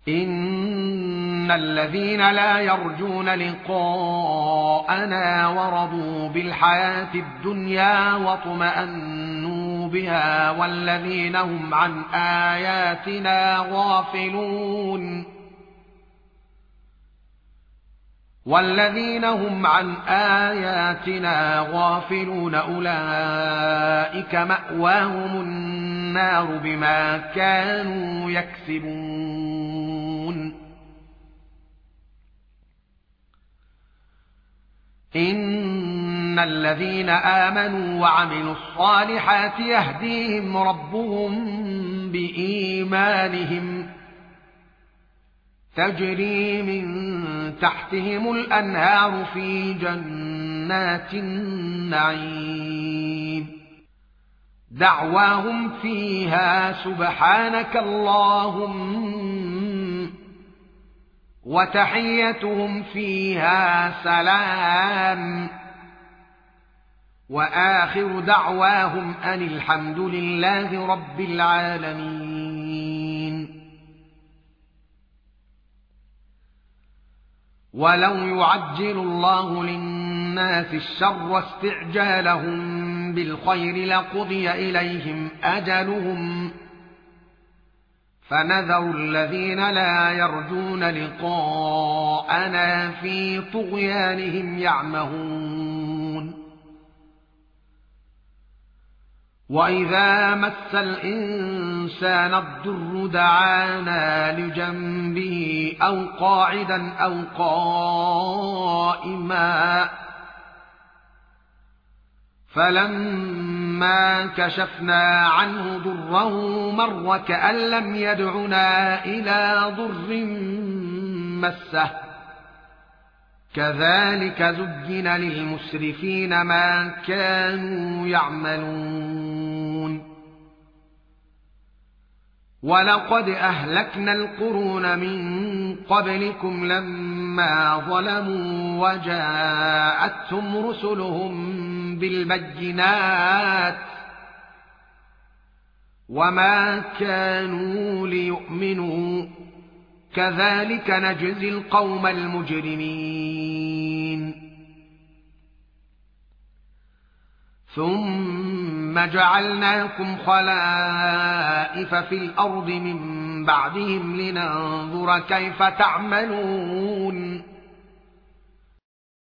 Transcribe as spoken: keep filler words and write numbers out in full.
إن الذين لا يرجون لقاءنا ورضوا بالحياة الدنيا واطمأنوا بها والذين هم عن آياتنا غافلون والذين هم عن آياتنا غافلون أولئك مأواهم النار بما كانوا يكسبون. إن الذين آمنوا وعملوا الصالحات يهديهم ربهم بإيمانهم تجري من تحتهم الأنهار في جنات النعيم دعواهم فيها سبحانك اللهم وتحيتهم فيها سلام وآخر دعواهم أن الحمد لله رب العالمين. ولو يعجل الله للناس الشر استعجالهم بالخير لقضي إليهم أجلهم فنذر الذين لا يرجون لقاءنا في طغيانهم يعمهون. وإذا مس الإنسان الضر دعانا لجنبه أو قاعدا أو قائما فلما كشفنا عنه ضره مر كأن لم يدعنا إلى ضر مسه كذلك زين للمسرفين ما كانوا يعملون. ولقد أهلكنا القرون من قبلكم لما ظلموا وجاءتهم رسلهم بالبينات وما كانوا ليؤمنوا كذلك نجزي القوم المجرمين. ثم جعلناكم خلائف في الأرض من بعدهم لننظر كيف تعملون